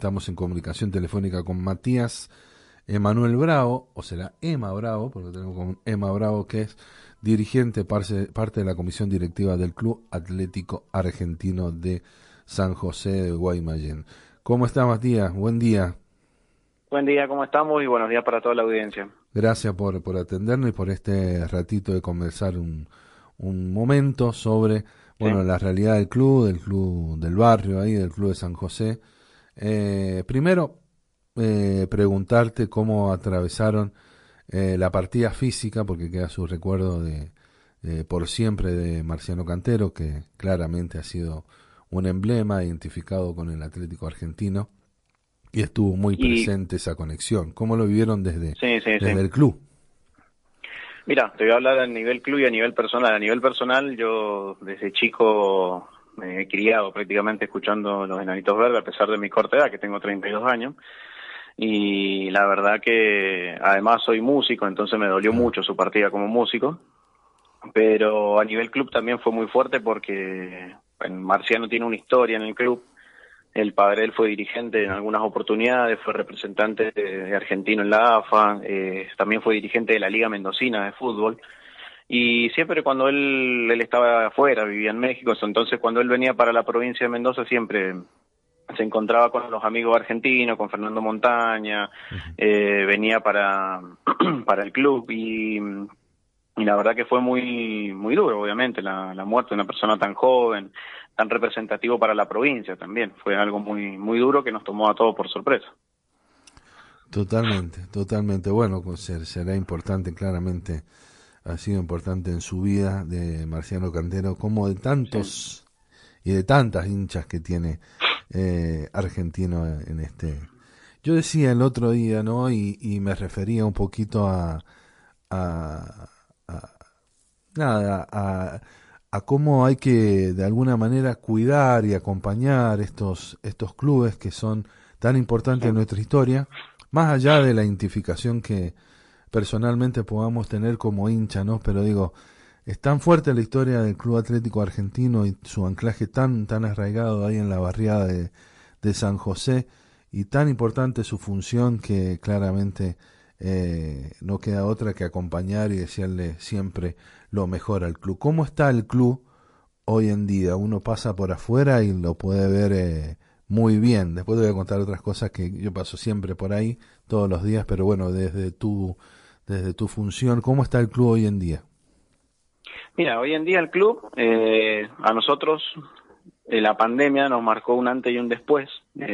Estamos en comunicación telefónica con Matías Emanuel Bravo, o será Emma Bravo, porque tenemos con Emma Bravo, que es dirigente, parte de la comisión directiva del Club Atlético Argentino de San José de Guaymallén. ¿Cómo está, Matías? Buen día. Buen día, ¿cómo estamos? Y buenos días para toda la audiencia. Gracias por atendernos y por este ratito de conversar un momento sobre, Sí. bueno, la realidad del club del barrio ahí, del club de San José. Primero, preguntarte cómo atravesaron la partida física, porque queda su recuerdo de por siempre de Marciano Cantero, que claramente ha sido un emblema identificado con el Atlético Argentino y estuvo muy Y presente esa conexión. ¿Cómo lo vivieron sí, sí, sí. desde el club? Mira, te voy a hablar a nivel club y a nivel personal. A nivel personal, yo desde chico me he criado prácticamente escuchando Los Enanitos Verdes, a pesar de mi corta edad, que tengo 32 años. Y la verdad que además soy músico, entonces me dolió Ah, mucho su partida como músico. Pero a nivel club también fue muy fuerte porque bueno, Marciano tiene una historia en el club. El padre él fue dirigente en algunas oportunidades, fue representante de argentino en la AFA, también fue dirigente de la Liga Mendocina de fútbol. Y siempre cuando él estaba afuera, vivía en México, entonces cuando él venía para la provincia de Mendoza siempre se encontraba con los amigos argentinos, con Fernando Montaña, ujú. venía para, para el club y la verdad que fue muy muy duro, obviamente, la muerte de una persona tan joven, tan representativo para la provincia también. Fue algo muy muy duro que nos tomó a todos por sorpresa. Totalmente, totalmente. Bueno, será importante, claramente ha sido importante en su vida de Marciano Cantero, como de Sí, tantos y de tantas hinchas que tiene argentino en este. Yo decía el otro día, ¿no? Y me refería un poquito a, a- nada, a cómo hay que de alguna manera cuidar y acompañar estos clubes que son tan sí, importantes en nuestra historia, más allá de la identificación que personalmente podamos tener como hincha, ¿no? Pero digo, es tan fuerte la historia del Club Atlético Argentino y su anclaje tan arraigado ahí en la barriada de San José y tan importante su función que claramente no queda otra que acompañar y desearle siempre lo mejor al club. ¿Cómo está el club hoy en día? Uno pasa por afuera y lo puede ver muy bien. Después te voy a contar otras cosas que yo paso siempre por ahí, todos los días, pero bueno, desde tu función, ¿cómo está el club hoy en día? Mira, hoy en día el club, a nosotros la pandemia nos marcó un antes y un después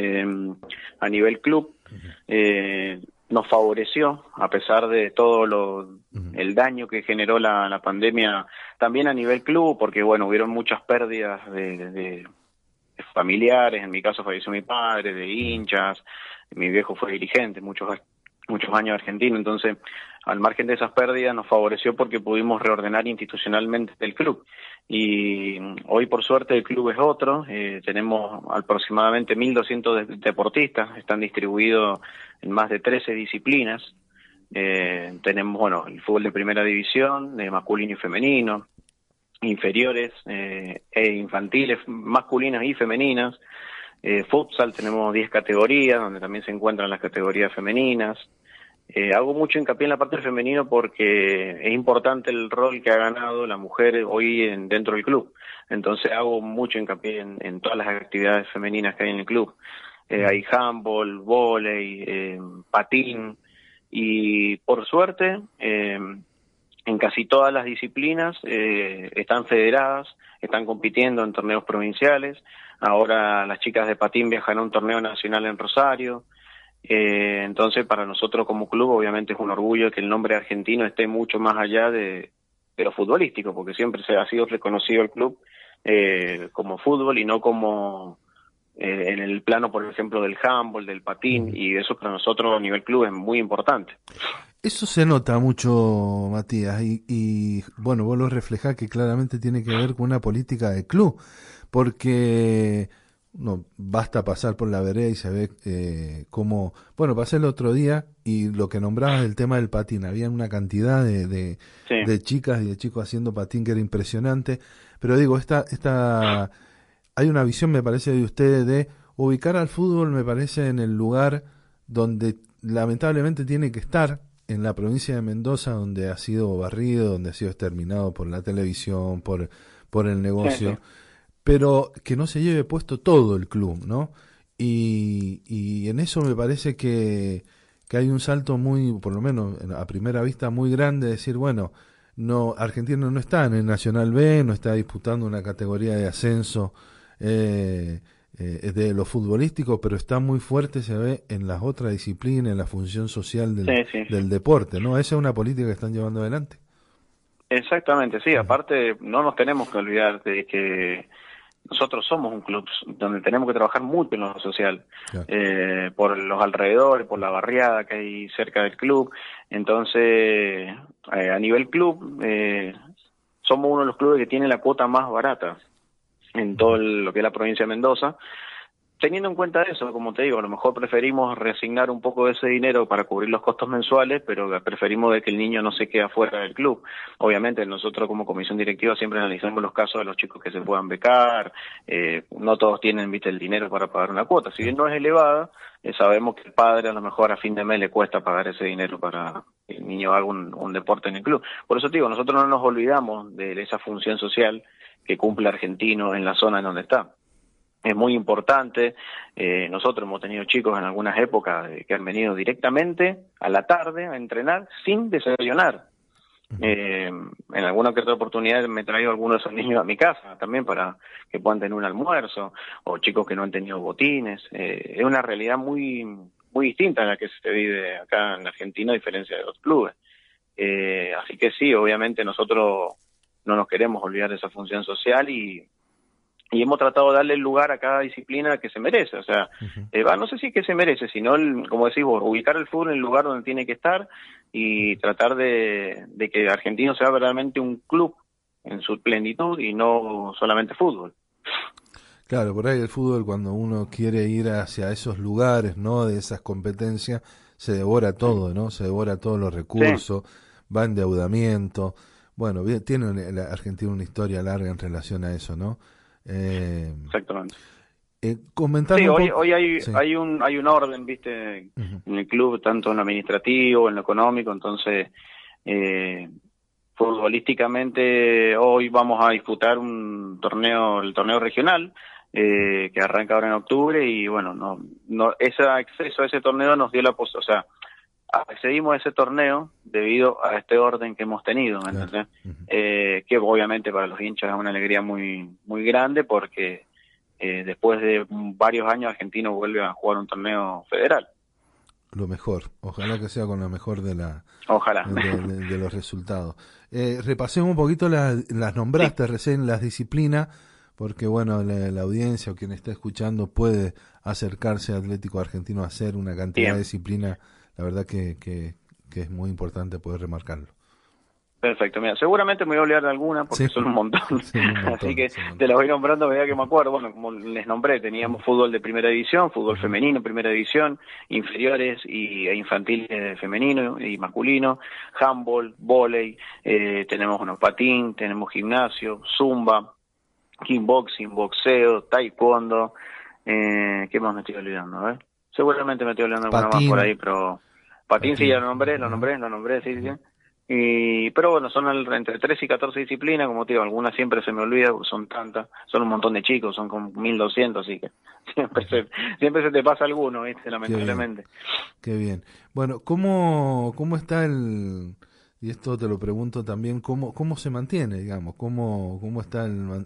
a nivel club. Ujú, Nos favoreció, a pesar de todo ujú, el daño que generó la pandemia, también a nivel club, porque bueno, hubieron muchas pérdidas de familiares. En mi caso falleció mi padre, de ujú. hinchas, mi viejo fue dirigente muchos años argentino. Entonces, al margen de esas pérdidas nos favoreció porque pudimos reordenar institucionalmente el club. Y hoy por suerte el club es otro. Tenemos aproximadamente 1.200 deportistas, están distribuidos en más de 13 disciplinas. Tenemos, bueno, el fútbol de primera división, de masculino y femenino, inferiores e infantiles, masculinas y femeninas. Futsal tenemos 10 categorías, donde también se encuentran las categorías femeninas. Hago mucho hincapié en la parte del femenino porque es importante el rol que ha ganado la mujer hoy dentro del club. Entonces hago mucho hincapié en todas las actividades femeninas que hay en el club. Ujú. Hay handball, vóley, patín, y por suerte en casi todas las disciplinas están federadas, están compitiendo en torneos provinciales. Ahora las chicas de patín viajan a un torneo nacional en Rosario. Entonces, para nosotros como club, obviamente es un orgullo que el nombre argentino esté mucho más allá de lo futbolístico, porque siempre se ha sido reconocido el club como fútbol y no como en el plano, por ejemplo, del handball, del patín, Ujú. y eso para nosotros a nivel club es muy importante. Eso se nota mucho, Matías, bueno, vos lo reflejás que claramente tiene que ver con una política de club, porque no basta pasar por la vereda y se ve cómo, bueno, pasé el otro día y lo que nombrabas del tema del patín, había una cantidad Sí, de chicas y de chicos haciendo patín que era impresionante, pero digo, hay una visión, me parece, de ustedes de ubicar al fútbol me parece en el lugar donde lamentablemente tiene que estar, en la provincia de Mendoza, donde ha sido barrido, donde ha sido exterminado por la televisión, por el Sí, negocio, pero que no se lleve puesto todo el club, ¿no? Y en eso me parece que hay un salto muy, por lo menos a primera vista, muy grande, de decir, bueno, no, Argentina no está en el Nacional B, no está disputando una categoría de ascenso de lo futbolístico, pero está muy fuerte, se ve en las otras disciplinas, en la función social sí, sí, sí. del deporte, ¿no? Esa es una política que están llevando adelante. Exactamente, sí. Ujú. Aparte, no nos tenemos que olvidar de que nosotros somos un club donde tenemos que trabajar mucho en lo social, Claro. por los alrededores, por la barriada que hay cerca del club. Entonces, a nivel club, somos uno de los clubes que tiene la cuota más barata en todo Ujú. lo que es la provincia de Mendoza. Teniendo en cuenta eso, como te digo, a lo mejor preferimos reasignar un poco de ese dinero para cubrir los costos mensuales, pero preferimos de que el niño no se quede afuera del club. Obviamente, nosotros como comisión directiva siempre analizamos los casos de los chicos que se puedan becar, no todos tienen, viste, el dinero para pagar una cuota. Si bien Claro. no es elevada, sabemos que el padre a lo mejor a fin de mes le cuesta pagar ese dinero para que el niño haga un deporte en el club. Por eso te digo, nosotros no nos olvidamos de esa función social que cumple Argentino en la zona en donde está. Es muy importante. Nosotros hemos tenido chicos en algunas épocas que han venido directamente a la tarde a entrenar sin desayunar. Ujú. En alguna que otra oportunidad me he traído algunos de esos niños a mi casa también para que puedan tener un almuerzo, o chicos que no han tenido botines. Es una realidad muy muy distinta a la que se vive acá en Argentina, a diferencia de los clubes. Así que sí, obviamente nosotros no nos queremos olvidar de esa función social y hemos tratado de darle el lugar a cada disciplina que se merece. O sea, Ujú. no sé si que se merece, sino, como decís vos, ubicar el fútbol en el lugar donde tiene que estar y tratar de que Argentino sea verdaderamente un club en su plenitud y no solamente fútbol. Claro, por ahí el fútbol, cuando uno quiere ir hacia esos lugares, ¿no? De esas competencias, se devora todo, ¿no? Se devora todos los Sí, recursos, va endeudamiento. Bueno, tiene la Argentina una historia larga en relación a eso, ¿no? Eh, exactamente. Comentame Sí, un hoy poco. Sí. hay un orden, viste, Ujú. en el club, tanto en lo administrativo, en lo económico. Entonces, eh, futbolísticamente hoy vamos a disputar un torneo, el torneo regional, que arranca ahora en octubre. Y bueno, ese acceso a ese torneo nos dio la posibilidad, o sea, accedimos a ese torneo debido a este orden que hemos tenido, ¿me Claro. entendés? Ujú. Que obviamente para los hinchas es una alegría muy muy grande, porque después de varios años Argentino vuelve a jugar un torneo federal. Lo mejor. Ojalá que sea con lo mejor Ojalá. de los resultados. Repasemos un poquito las Sí, nombraste recién, las disciplinas, porque bueno, la audiencia o quien está escuchando puede acercarse a Atlético Argentino a hacer una cantidad de bien. disciplinas, la verdad que es muy importante poder remarcarlo. Perfecto, mira, seguramente me voy a olvidar de alguna Sí, porque son un montón, sí, un así montón, que son un te montón. las voy nombrando a medida que me acuerdo. Bueno, como les nombré, teníamos fútbol de primera división, fútbol Ujú. femenino primera división, inferiores e infantiles femenino y masculino, handball, vóley, tenemos patín, tenemos gimnasio, zumba, kickboxing, boxeo, taekwondo. ¿Qué más me estoy olvidando? A ver, seguramente me estoy olvidando alguna más por Patín, ahí, pero patín sí, ya patín. lo nombré, Ajá. lo nombré, sí, sí, sí. Ujú. Pero bueno, son entre 13 y 14 disciplinas. Como te digo, algunas siempre se me olvida porque son tantas, son un montón de chicos, son como 1200, así que siempre Ujú. siempre se te pasa alguno, ¿viste? Qué bien. Lamentablemente. Qué bien. Bueno, cómo está y esto te lo pregunto también, cómo se mantiene, digamos, cómo está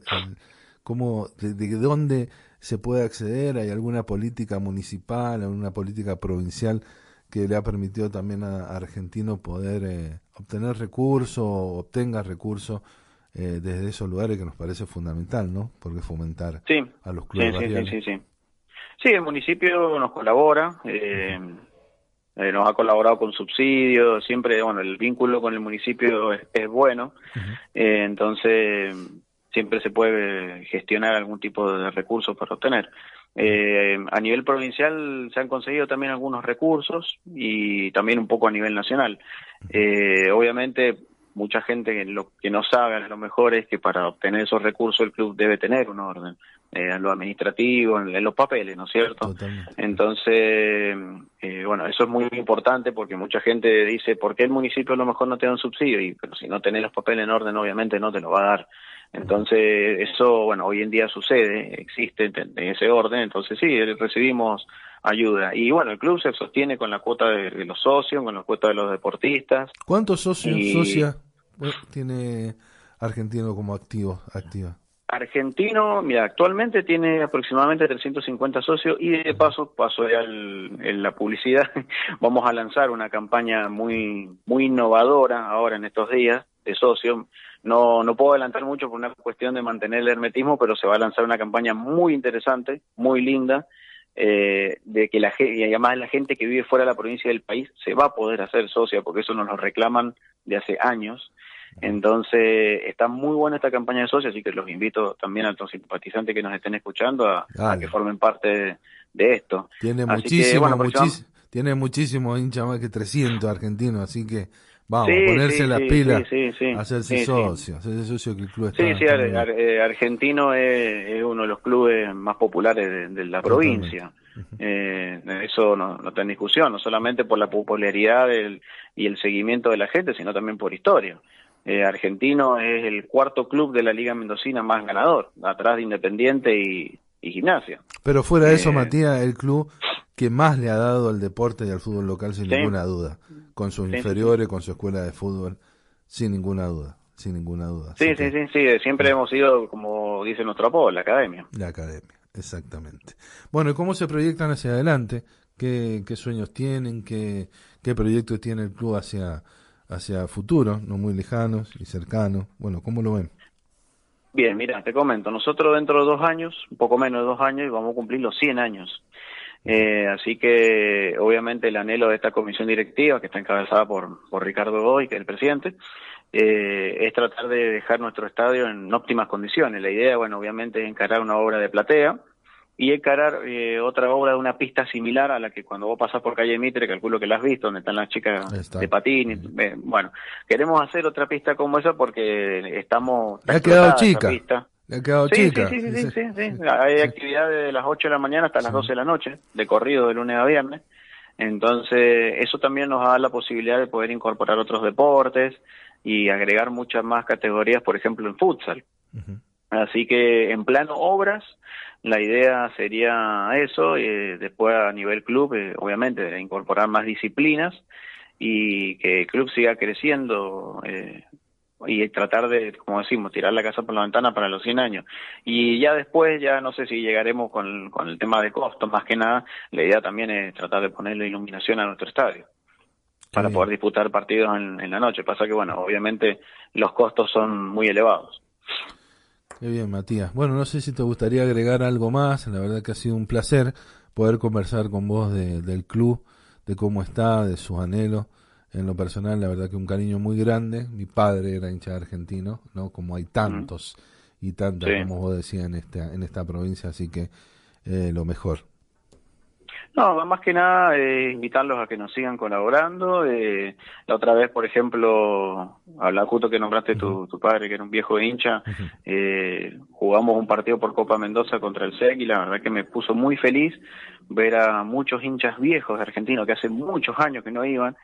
de dónde se puede acceder? ¿Hay alguna política municipal, alguna política provincial que le ha permitido también a Argentino poder obtener recursos, o obtenga recursos desde esos lugares que nos parece fundamental, ¿no? Porque fomentar Sí, a los clubes sí, sí, sí, barriales. sí, sí. Sí, el municipio nos colabora. Ujú. Nos ha colaborado con subsidios. Siempre, bueno, el vínculo con el municipio es bueno. Ujú. Entonces siempre se puede gestionar algún tipo de recursos para obtener. A nivel provincial se han conseguido también algunos recursos, y también un poco a nivel nacional. Obviamente mucha gente lo que no sabe, a lo mejor, es que para obtener esos recursos el club debe tener un orden. en lo administrativo, en los papeles, ¿no es cierto? Totalmente. Entonces, bueno, eso es muy importante porque mucha gente dice, ¿por qué el municipio a lo mejor no te da un subsidio? Pero si no tenés los papeles en orden, obviamente no te lo va a dar. Entonces, eso, bueno, hoy en día sucede, existe en ese orden, entonces sí, recibimos ayuda. Y bueno, el club se sostiene con la cuota de los socios, con la cuota de los deportistas. ¿Cuántos socios, socias tiene Argentino como activa? Argentino, mira, actualmente tiene aproximadamente 350 socios y de paso ya en la publicidad, vamos a lanzar una campaña muy innovadora ahora en estos días de socios. No puedo adelantar mucho por una cuestión de mantener el hermetismo, pero se va a lanzar una campaña muy interesante, muy linda, de que y además la gente que vive fuera de la provincia del país se va a poder hacer socia, porque eso nos lo reclaman de hace años. Entonces está muy buena esta campaña de socios, así que los invito también a los simpatizantes que nos estén escuchando a que formen parte de esto. Tiene tiene muchísimo hincha, más que 300 argentinos, así que vamos a ponerse las pilas, hacerse socio que el club está. Argentino es uno de los clubes más populares de la provincia. Eso no está en discusión, no solamente por la popularidad y el seguimiento de la gente, sino también por historia. Argentino es el cuarto club de la Liga Mendocina más ganador, atrás de Independiente y Gimnasia. Pero fuera de eso, Matías, el club que más le ha dado al deporte y al fútbol local, sin ninguna duda, con sus inferiores, con su escuela de fútbol, sin ninguna duda. Sí, siempre hemos sido, como dice nuestro apodo, la academia. La academia, exactamente. Bueno, ¿y cómo se proyectan hacia adelante? ¿Qué sueños tienen? ¿Qué proyectos tiene el club hacia futuro, no muy lejanos y cercanos? Bueno, ¿cómo lo ven? Bien, mira, te comento, nosotros dentro de 2 años, un poco menos de 2 años, vamos a cumplir los 100 años. Así que, obviamente, el anhelo de esta comisión directiva, que está encabezada por Ricardo Godoy, que es el presidente, es tratar de dejar nuestro estadio en óptimas condiciones. La idea, bueno, obviamente, es encarar una obra de platea y encarar otra obra de una pista similar a la que cuando vos pasás por calle Mitre, calculo que la has visto, donde están las chicas de patín. Bueno, queremos hacer otra pista como esa porque estamos... Le ha quedado chica. Le ha quedado chica. Sí. Hay actividades de las 8 de la mañana hasta las 12 de la noche, de corrido de lunes a viernes. Entonces, eso también nos da la posibilidad de poder incorporar otros deportes y agregar muchas más categorías, por ejemplo, en futsal. Así que, en plano obras, la idea sería eso, después a nivel club, obviamente, incorporar más disciplinas y que el club siga creciendo y tratar de, como decimos, tirar la casa por la ventana para los 100 años. Y ya después, ya no sé si llegaremos con el tema de costos, más que nada, la idea también es tratar de ponerle iluminación a nuestro estadio para poder disputar partidos en la noche. Pasa que, bueno, obviamente los costos son muy elevados. Qué bien, Matías. Bueno, no sé si te gustaría agregar algo más. La verdad que ha sido un placer poder conversar con vos del club, de cómo está, de sus anhelos. En lo personal, la verdad que un cariño muy grande. Mi padre era hincha argentino, ¿no? Como hay tantos y tantas, como vos decías, en esta provincia, así que lo mejor. No, más que nada invitarlos a que nos sigan colaborando. La otra vez, por ejemplo, hablaba justo que nombraste tu padre, que era un viejo hincha, jugamos un partido por Copa Mendoza contra el SEC y la verdad que me puso muy feliz ver a muchos hinchas viejos argentinos que hace muchos años que no iban,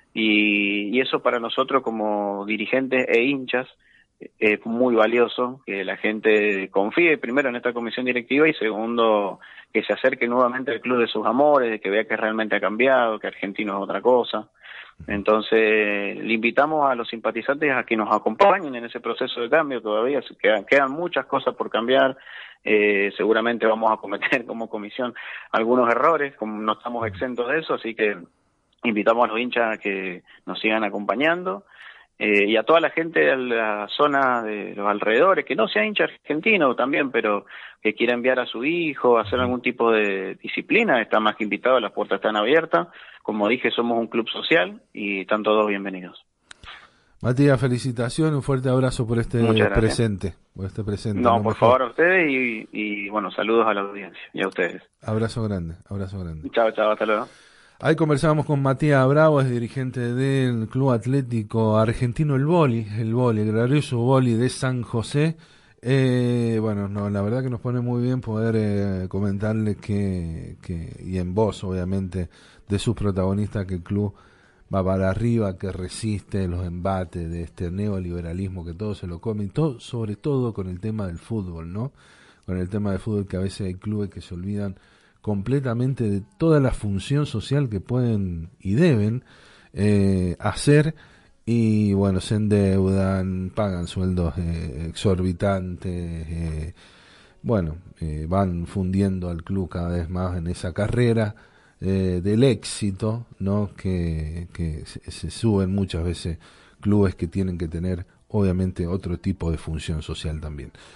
y eso para nosotros como dirigentes e hinchas es muy valioso, que la gente confíe primero en esta comisión directiva y segundo que se acerque nuevamente al club de sus amores, que vea que realmente ha cambiado, que Argentino es otra cosa. Entonces le invitamos a los simpatizantes a que nos acompañen en ese proceso de cambio. Todavía quedan muchas cosas por cambiar, seguramente vamos a cometer como comisión algunos errores, como no estamos exentos de eso, así que invitamos a los hinchas a que nos sigan acompañando. Y a toda la gente de la zona de los alrededores, que no sea hincha argentino también, pero que quiera enviar a su hijo, hacer algún tipo de disciplina, está más que invitado, las puertas están abiertas. Como dije, somos un club social y están todos bienvenidos. Matías, felicitaciones, un fuerte abrazo por este presente. No, por favor a ustedes y bueno, saludos a la audiencia y a ustedes. Abrazo grande. Chao, hasta luego. Ahí conversábamos con Matías Bravo, es dirigente del Club Atlético Argentino el glorioso Boli de San José. Bueno, no, la verdad que nos pone muy bien poder comentarle y en voz, obviamente, de sus protagonistas, que el club va para arriba, que resiste los embates de este neoliberalismo que todo se lo come, y todo, sobre todo con el tema del fútbol, ¿no? Con el tema del fútbol, que a veces hay clubes que se olvidan completamente de toda la función social que pueden y deben hacer, y bueno, se endeudan, pagan sueldos exorbitantes, van fundiendo al club cada vez más en esa carrera del éxito, ¿no? Que se suben muchas veces clubes que tienen que tener obviamente otro tipo de función social también.